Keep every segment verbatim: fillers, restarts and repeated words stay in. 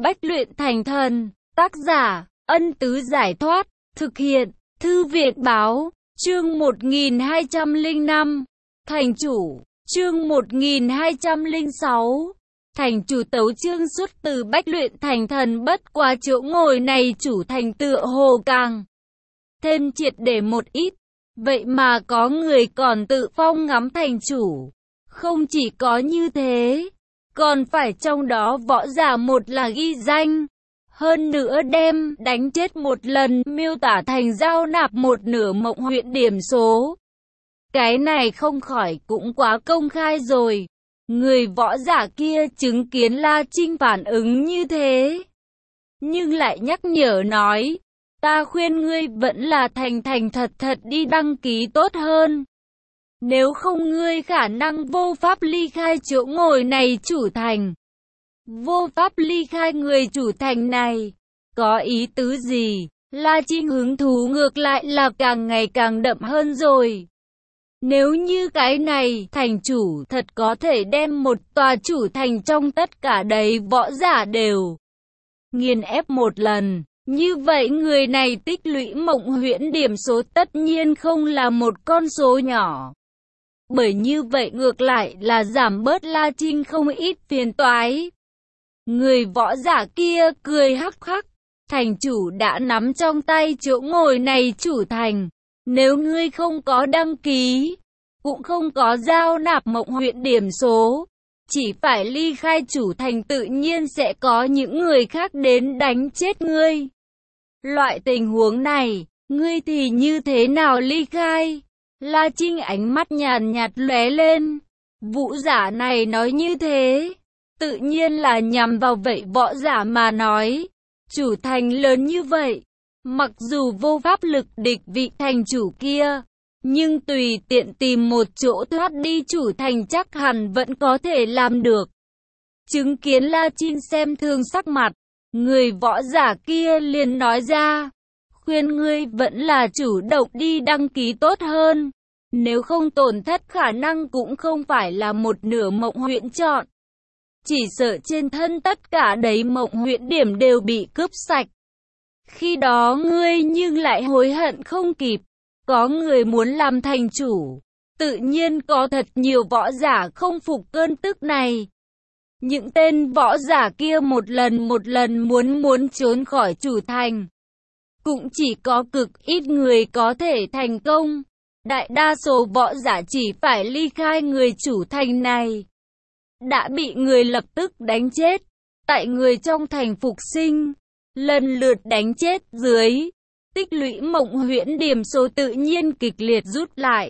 Bách luyện thành thần. Tác giả, Ân Tứ Giải Thoát. Thực hiện, Thư viện Báo. Chương một nghìn hai trăm lẻ năm. Thành chủ. Chương một nghìn hai trăm lẻ sáu. Thành chủ tấu chương xuất từ Bách luyện thành thần, bất qua chỗ ngồi này chủ thành tựa hồ càng thêm triệt để một ít. Vậy mà có người còn tự phong ngắm thành chủ. Không chỉ có như thế, còn phải trong đó võ giả một là ghi danh, hơn nữa đem đánh chết một lần miêu tả thành giao nạp một nửa mộng huyện điểm số. Cái này không khỏi cũng quá công khai rồi. Người võ giả kia chứng kiến La Trinh phản ứng như thế, nhưng lại nhắc nhở nói, ta khuyên ngươi vẫn là thành thành thật thật đi đăng ký tốt hơn. Nếu không ngươi khả năng vô pháp ly khai chỗ ngồi này chủ thành. Vô pháp ly khai người chủ thành này. Có ý tứ gì? La Trinh hứng thú ngược lại là càng ngày càng đậm hơn rồi. Nếu như cái này, thành chủ thật có thể đem một tòa chủ thành trong tất cả đấy võ giả đều nghiền ép một lần. Như vậy người này tích lũy mộng huyễn điểm số tất nhiên không là một con số nhỏ. Bởi như vậy ngược lại là giảm bớt La Trinh không ít phiền toái. Người võ giả kia cười hắc hắc. Thành chủ đã nắm trong tay chỗ ngồi này chủ thành. Nếu ngươi không có đăng ký, cũng không có giao nạp mộng huyện điểm số, chỉ phải ly khai chủ thành tự nhiên sẽ có những người khác đến đánh chết ngươi. Loại tình huống này, ngươi thì như thế nào ly khai? La Trinh ánh mắt nhàn nhạt lóe lên. Vũ giả này nói như thế, tự nhiên là nhằm vào vậy võ giả mà nói. Chủ thành lớn như vậy, mặc dù vô pháp lực địch vị thành chủ kia, nhưng tùy tiện tìm một chỗ thoát đi chủ thành chắc hẳn vẫn có thể làm được. Chứng kiến La Trinh xem thường sắc mặt, người võ giả kia liền nói ra, khuyên ngươi vẫn là chủ động đi đăng ký tốt hơn. Nếu không tổn thất khả năng cũng không phải là một nửa mộng huyện chọn. Chỉ sợ trên thân tất cả đấy mộng huyện điểm đều bị cướp sạch. Khi đó ngươi nhưng lại hối hận không kịp. Có người muốn làm thành chủ, tự nhiên có thật nhiều võ giả không phục cơn tức này. Những tên võ giả kia một lần một lần muốn muốn trốn khỏi chủ thành. Cũng chỉ có cực ít người có thể thành công. Đại đa số võ giả chỉ phải ly khai người chủ thành này, đã bị người lập tức đánh chết. Tại người trong thành phục sinh, lần lượt đánh chết dưới. Tích lũy mộng huyễn điểm số tự nhiên kịch liệt rút lại.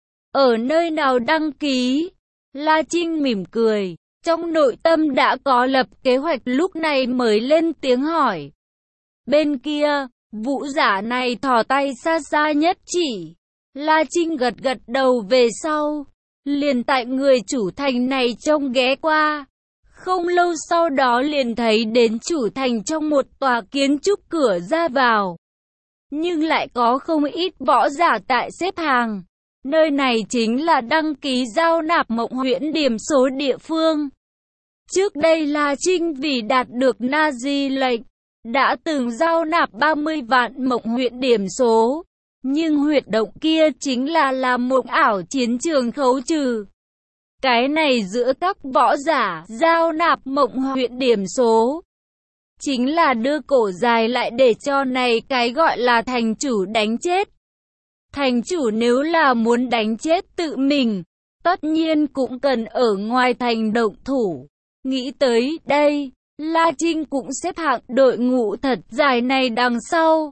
Ở nơi nào đăng ký? La Trinh mỉm cười, trong nội tâm đã có lập kế hoạch lúc này mới lên tiếng hỏi. Bên kia, vũ giả này thò tay xa xa nhất chỉ. La Trinh gật gật đầu về sau, liền tại người chủ thành này trông ghé qua. Không lâu sau đó liền thấy đến chủ thành trong một tòa kiến trúc cửa ra vào. Nhưng lại có không ít võ giả tại xếp hàng. Nơi này chính là đăng ký giao nạp mộng huyễn điểm số địa phương. Trước đây La Trinh vì đạt được Nazi lệnh, đã từng giao nạp ba mươi vạn mộng huyễn điểm số. Nhưng huyệt động kia chính là là một ảo chiến trường khấu trừ. Cái này giữa các võ giả giao nạp mộng huyễn điểm số, chính là đưa cổ dài lại để cho này cái gọi là thành chủ đánh chết. Thành chủ nếu là muốn đánh chết tự mình, tất nhiên cũng cần ở ngoài thành động thủ. Nghĩ tới đây, La Trinh cũng xếp hạng đội ngũ thật dài này đằng sau.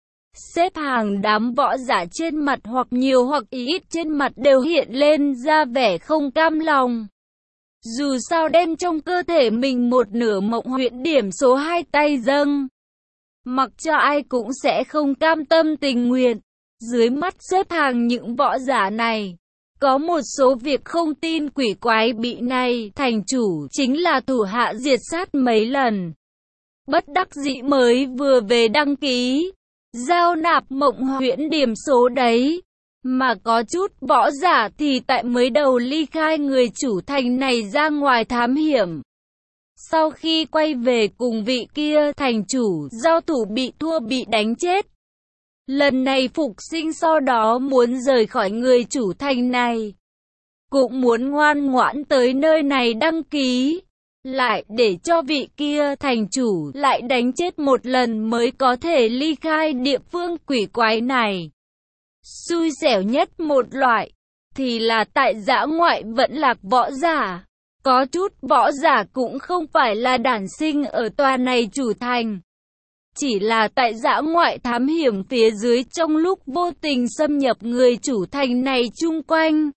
Xếp hàng đám võ giả trên mặt hoặc nhiều hoặc ít trên mặt đều hiện lên ra vẻ không cam lòng. Dù sao đem trong cơ thể mình một nửa mộng huyễn điểm số hai tay dâng, mặc cho ai cũng sẽ không cam tâm tình nguyện. Dưới mắt xếp hàng những võ giả này, có một số việc không tin quỷ quái bị này thành chủ chính là thủ hạ diệt sát mấy lần. Bất đắc dĩ mới vừa về đăng ký, giao nạp mộng huyễn điểm số đấy. Mà có chút võ giả thì tại mới đầu ly khai người chủ thành này ra ngoài thám hiểm. Sau khi quay về cùng vị kia thành chủ, giao thủ bị thua bị đánh chết. Lần này Phục Sinh sau đó muốn rời khỏi người chủ thành này. Cũng muốn ngoan ngoãn tới nơi này đăng ký. Lại để cho vị kia thành chủ lại đánh chết một lần mới có thể ly khai địa phương quỷ quái này. Xui xẻo nhất một loại, thì là tại dã ngoại vẫn lạc võ giả. Có chút võ giả cũng không phải là đản sinh ở tòa này chủ thành. Chỉ là tại dã ngoại thám hiểm phía dưới trong lúc vô tình xâm nhập người chủ thành này chung quanh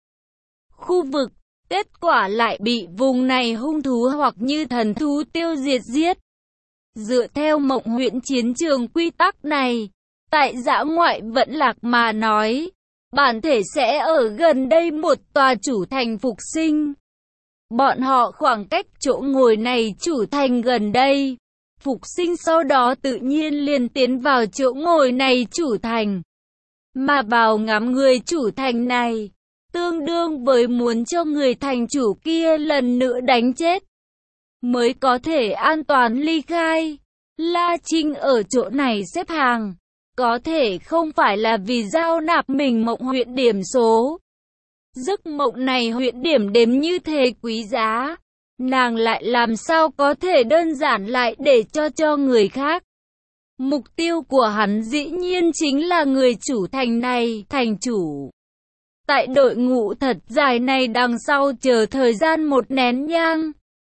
khu vực. Kết quả lại bị vùng này hung thú hoặc như thần thú tiêu diệt giết. Dựa theo Mộng Huyễn chiến trường quy tắc này, tại dã ngoại vẫn lạc mà nói, bản thể sẽ ở gần đây một tòa chủ thành Phục Sinh. Bọn họ khoảng cách chỗ ngồi này chủ thành gần đây. Phục Sinh sau đó tự nhiên liền tiến vào chỗ ngồi này chủ thành. Mà vào ngắm người chủ thành này, tương đương với muốn cho người thành chủ kia lần nữa đánh chết, mới có thể an toàn ly khai. La Trinh ở chỗ này xếp hàng, có thể không phải là vì giao nạp mình Mộng Huyễn điểm số. Giấc mộng này huyễn điểm đếm như thế quý giá, nàng lại làm sao có thể đơn giản lại để cho cho người khác. Mục tiêu của hắn dĩ nhiên chính là người chủ thành này, thành chủ. Tại đội ngũ thật dài này đằng sau chờ thời gian một nén nhang.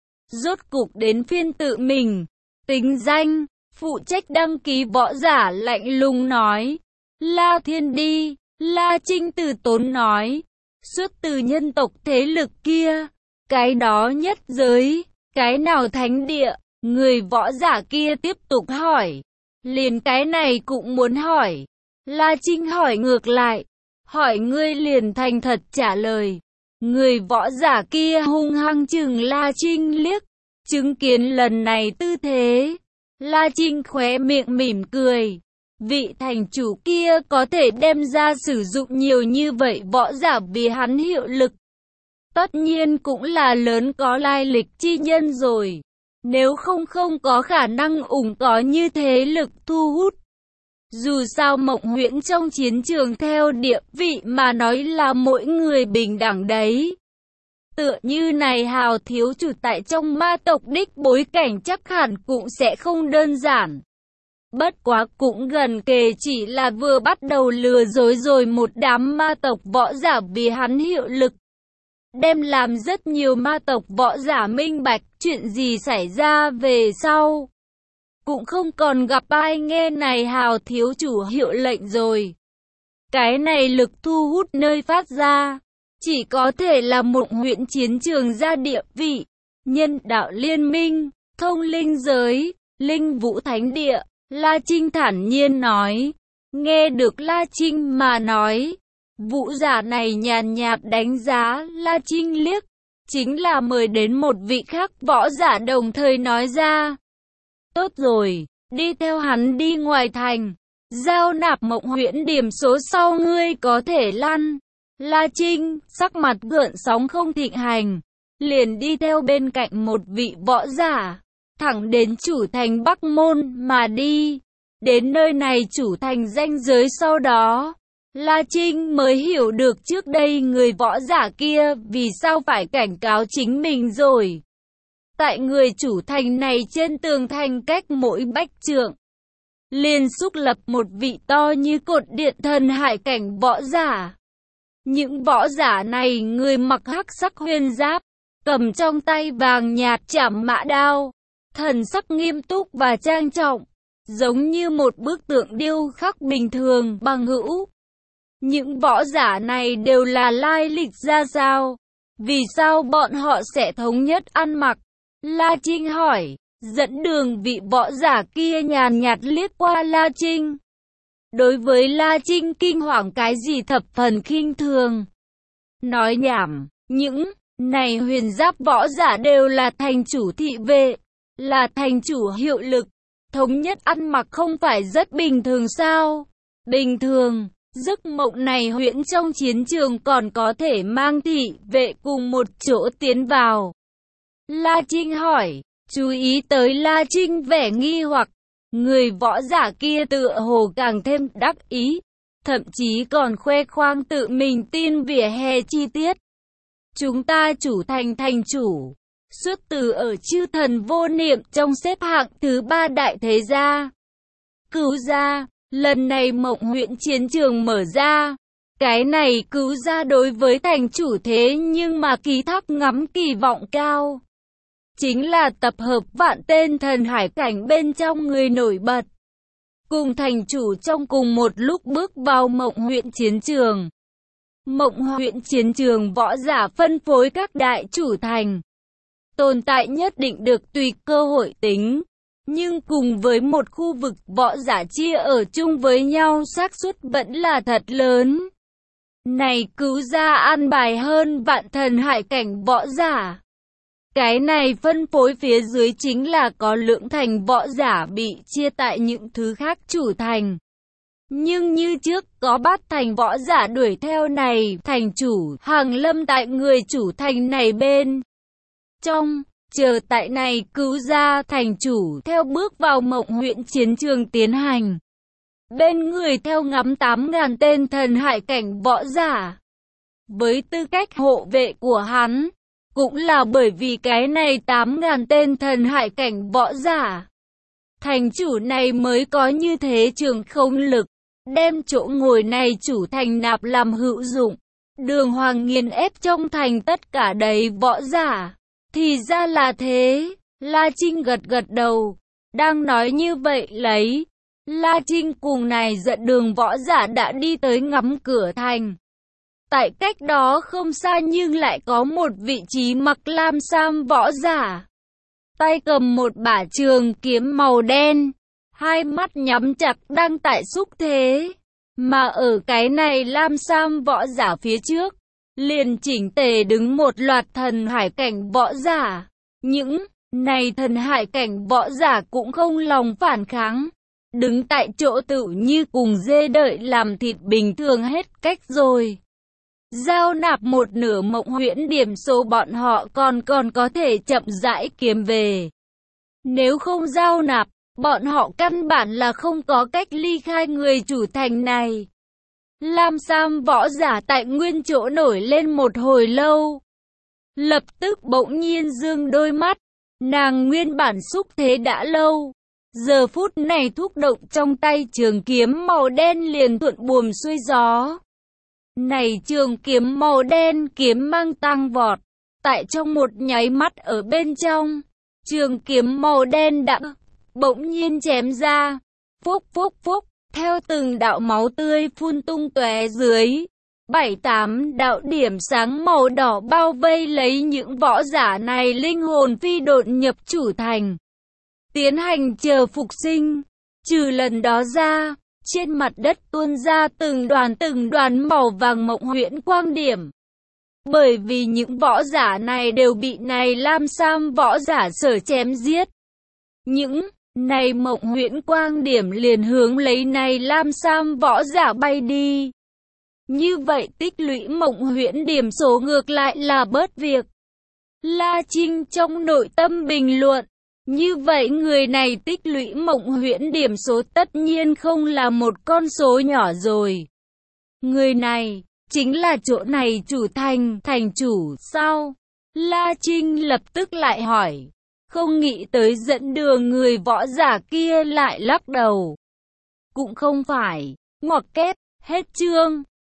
Rốt cục đến phiên tự mình, tính danh, phụ trách đăng ký võ giả lạnh lùng nói. La Thiên đi, La Trinh từ tốn nói. Xuất từ nhân tộc thế lực kia, cái đó nhất giới, cái nào thánh địa, người võ giả kia tiếp tục hỏi. Liền cái này cũng muốn hỏi. La Trinh hỏi ngược lại, hỏi ngươi liền thành thật trả lời. Người võ giả kia hung hăng chừng La Trinh liếc, chứng kiến lần này tư thế. La Trinh khóe miệng mỉm cười. Vị thành chủ kia có thể đem ra sử dụng nhiều như vậy võ giả vì hắn hiệu lực. Tất nhiên cũng là lớn có lai lịch chi nhân rồi. Nếu không không có khả năng ủng có như thế lực thu hút. Dù sao Mộng Huyễn trong chiến trường theo địa vị mà nói là mỗi người bình đẳng đấy. Tựa như này Hào thiếu chủ tại trong ma tộc đích bối cảnh chắc hẳn cũng sẽ không đơn giản. Bất quá cũng gần kề chỉ là vừa bắt đầu lừa dối rồi một đám ma tộc võ giả vì hắn hiệu lực. Đem làm rất nhiều ma tộc võ giả minh bạch chuyện gì xảy ra về sau. Cũng không còn gặp ai nghe này Hào thiếu chủ hiệu lệnh rồi. Cái này lực thu hút nơi phát ra, chỉ có thể là Mộng Huyễn chiến trường ra địa vị, nhân đạo liên minh, thông linh giới, linh vũ thánh địa. La Trinh thản nhiên nói. Nghe được La Trinh mà nói, vũ giả này nhàn nhạt đánh giá La Trinh liếc, chính là mời đến một vị khác võ giả đồng thời nói ra. Tốt rồi, đi theo hắn đi ngoài thành, giao nạp Mộng Huyễn điểm số sau ngươi có thể lăn. La Trinh, sắc mặt gợn sóng không thịnh hành, liền đi theo bên cạnh một vị võ giả, thẳng đến chủ thành Bắc Môn mà đi. Đến nơi này chủ thành ranh giới sau đó, La Trinh mới hiểu được trước đây người võ giả kia vì sao phải cảnh cáo chính mình rồi. Tại người chủ thành này trên tường thành cách mỗi bách trượng, liền xúc lập một vị to như cột điện thần hải cảnh võ giả. Những võ giả này người mặc hắc sắc huyền giáp, cầm trong tay vàng nhạt trảm mã đao, thần sắc nghiêm túc và trang trọng, giống như một bức tượng điêu khắc bình thường bằng hữu. Những võ giả này đều là lai lịch ra sao? Vì sao bọn họ sẽ thống nhất ăn mặc? La Trinh hỏi. Dẫn đường vị võ giả kia nhàn nhạt liếc qua La Trinh. Đối với La Trinh kinh hoàng cái gì thập phần khinh thường. Nói nhảm, những này huyền giáp võ giả đều là thành chủ thị vệ, là thành chủ hiệu lực. Thống nhất ăn mặc không phải rất bình thường sao? Bình thường, giấc mộng này huyễn trong chiến trường còn có thể mang thị vệ cùng một chỗ tiến vào. La Trinh hỏi, Chú ý tới La Trinh vẻ nghi hoặc, người võ giả kia tựa hồ càng thêm đắc ý, thậm chí còn khoe khoang tự mình tin vỉa hè chi tiết. Chúng ta chủ thành thành chủ, xuất từ ở chư thần vô niệm trong xếp hạng thứ ba đại thế gia. Cứu gia, lần này Mộng huyện chiến trường mở ra. Cái này cứu gia đối với thành chủ thế nhưng mà ký thác ngắm kỳ vọng cao. Chính là tập hợp vạn tên thần hải cảnh bên trong người nổi bật. Cùng thành chủ trong cùng một lúc bước vào Mộng huyện chiến trường. Mộng huyện chiến trường võ giả phân phối các đại chủ thành. Tồn tại nhất định được tùy cơ hội tính. Nhưng cùng với một khu vực võ giả chia ở chung với nhau xác suất vẫn là thật lớn. Này cứu gia an bài hơn vạn thần hải cảnh võ giả. Cái này phân phối phía dưới chính là có lượng thành võ giả bị chia tại những thứ khác chủ thành. Nhưng như trước có bát thành võ giả đuổi theo này, thành chủ hàng lâm tại người chủ thành này bên trong, chờ tại này cứu gia thành chủ theo bước vào Mộng huyện chiến trường tiến hành. Bên người theo ngắm tám ngàn tên thần hải cảnh võ giả. Với tư cách hộ vệ của hắn, cũng là bởi vì cái này tám ngàn tên thần hải cảnh võ giả. Thành chủ này mới có như thế trường không lực, đem chỗ ngồi này chủ thành nạp làm hữu dụng. Đường hoàng nghiền ép trong thành tất cả đầy võ giả. Thì ra là thế, La Trinh gật gật đầu, đang nói như vậy lấy. La Trinh cùng này dẫn đường võ giả đã đi tới ngắm cửa thành. Tại cách đó không xa nhưng lại có một vị trí mặc lam sam võ giả. Tay cầm một bả trường kiếm màu đen, hai mắt nhắm chặt đang tại xúc thế. Mà ở cái này lam sam võ giả phía trước, liền chỉnh tề đứng một loạt thần hải cảnh võ giả. Những này thần hải cảnh võ giả cũng không lòng phản kháng. Đứng tại chỗ tự như cùng dê đợi làm thịt bình thường hết cách rồi. Giao nạp một nửa Mộng huyện điểm số bọn họ còn còn có thể chậm rãi kiếm về. Nếu không giao nạp, bọn họ căn bản là không có cách ly khai người chủ thành này. Lam sam võ giả tại nguyên chỗ nổi lên một hồi lâu. Lập tức bỗng nhiên dương đôi mắt, nàng nguyên bản xúc thế đã lâu. Giờ phút này thúc động trong tay trường kiếm màu đen liền thuận buồm xuôi gió. Này trường kiếm màu đen kiếm mang tăng vọt. Tại trong một nháy mắt ở bên trong, trường kiếm màu đen đã bỗng nhiên chém ra. Phúc phúc phúc, theo từng đạo máu tươi phun tung tóe dưới. Bảy tám đạo điểm sáng màu đỏ bao vây lấy những võ giả này linh hồn phi độn nhập chủ thành. Tiến hành chờ phục sinh. Trừ lần đó ra, trên mặt đất tuôn ra từng đoàn từng đoàn màu vàng mộng huyễn quang điểm. Bởi vì những võ giả này đều bị này lam sam võ giả sở chém giết. Những này mộng huyễn quang điểm liền hướng lấy này lam sam võ giả bay đi. Như vậy tích lũy mộng huyễn điểm số ngược lại là bớt việc. La Trinh trong nội tâm bình luận. Như vậy người này tích lũy mộng huyễn điểm số tất nhiên không là một con số nhỏ rồi. Người này, chính là chỗ này chủ thành, thành chủ, sao? La Trinh lập tức lại hỏi. Không nghĩ tới dẫn đường người võ giả kia lại lắc đầu. Cũng không phải, ngoặc kép, hết chương.